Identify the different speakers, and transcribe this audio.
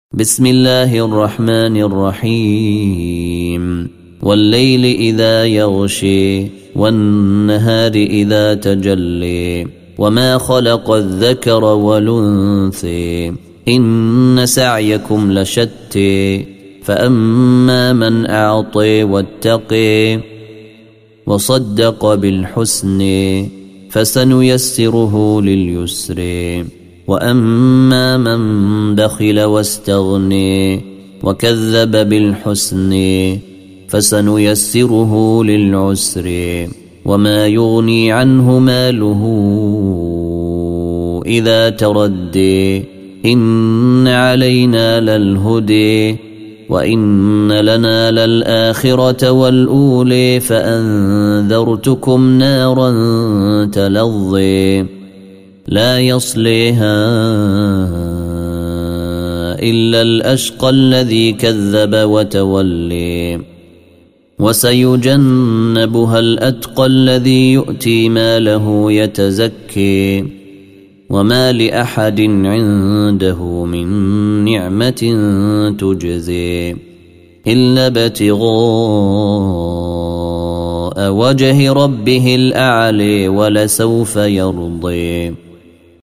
Speaker 1: بسم الله الرحمن الرحيم والليل إذا يغشي والنهار إذا تجلي وما خلق الذكر والأنثى إن سعيكم لشتى فأما من أعطي واتقي وصدق بالحسن فسنيسره لليسر وأما من بخل واستغني وكذب بالحسن فسنيسره للعسر وما يغني عنه ماله إذا تردي إن علينا للهدي وإن لنا للآخرة والأولي فأنذرتكم نارا تلظي لا يصليها إلا الأشقى الذي كذب وتولي وسيجنبها الأتقى الذي يؤتي ماله يتزكي وما لأحد عنده من نعمة تجزي إلا ابتغاء وجه ربه الأعلى ولسوف يرضي